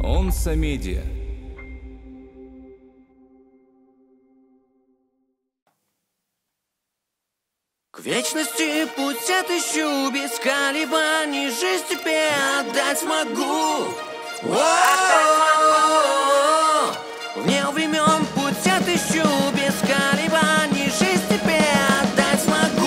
Онса Медиа. К вечности путь отыщу, без колебаний жизнь тебе отдать смогу. Вне времен путь отыщу, без колебаний жизнь тебе отдать смогу.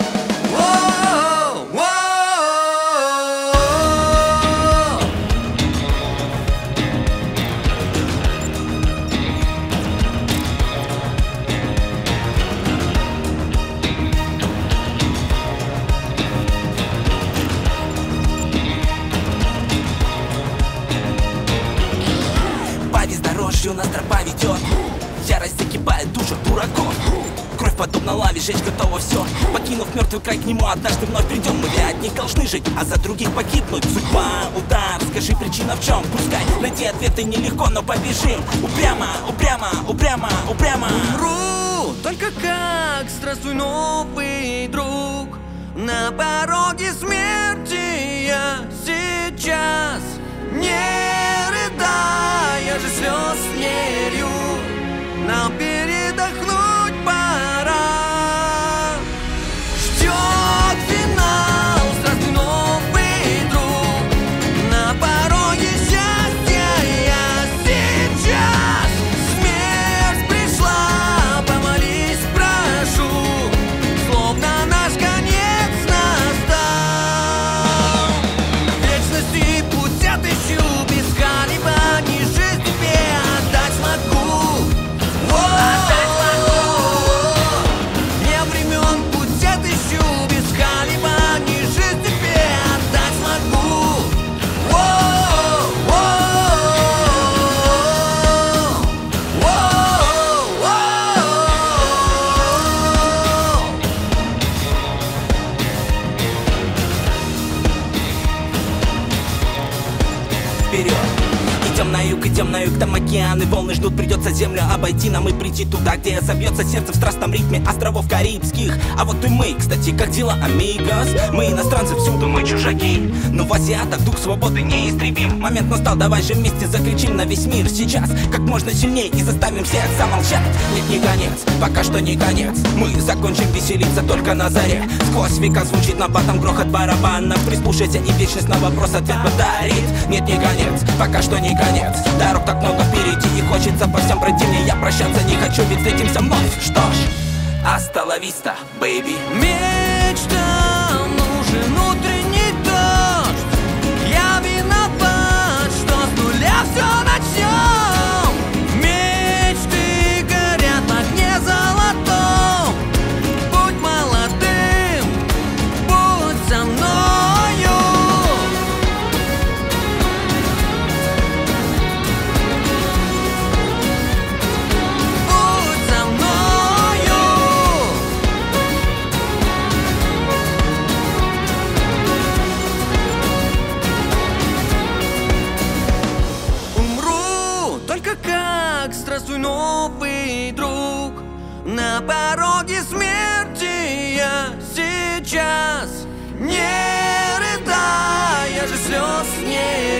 Нас тропа ведет, ярость закипает душу дураков. Кровь подобно лаве, жечь готово все. Покинув мертвый край, к нему однажды вновь придем. Мы для одних должны жить, а за других погибнуть. Судьба, удар, скажи, причина в чем? Пускай найти ответы нелегко, но побежим. Упрямо, упрямо, упрямо, упрямо. Умру, только как здравствуй, новый друг. На пороге смерти я сейчас. Не рыдай, я же слез не лью. Нам передохнуть пора. Ждет финал, здравствуй, новый друг. На пороге счастья я сейчас. Смерть пришла, помолись, прошу. Словно наш конец настал. В вечности путь отыщу, без колебаний жизнь тебе отдать смогу. Вне времен путь отыщу, без колебаний жизнь тебе отдать смогу. Вперед! Идем на юг, там океаны, волны ждут, придется землю обойти нам и прийти туда, где забьется сердце в страстном ритме островов Карибских. А вот и мы, кстати, как дела, амигос? Мы иностранцы всюду, мы чужаки, но в азиатах дух свободы неистребим. Момент настал, давай же вместе закричим на весь мир сейчас, как можно сильнее, и заставим всех замолчать. Нет, не конец, пока что не конец. Мы закончим веселиться только на заре. Сквозь века звучит набатом грохот барабанов. Прислушайся, и вечность на вопрос ответ подарит. Нет, не конец, пока что не конец. Дорог так много впереди, и хочется по всем пройти мне. Я прощаться не хочу, ведь встретимся вновь. Что ж, hasta la vista, baby. Мечтам нужен утренний дождь. Я виноват, что с нуля все начнем. Мечты горят в огне золотом. Будь молодым, будь со мною. Будь со мною. Умру, только как здравствуй, новый друг. На пороге смерти я сейчас. Не рыдай, я же слез не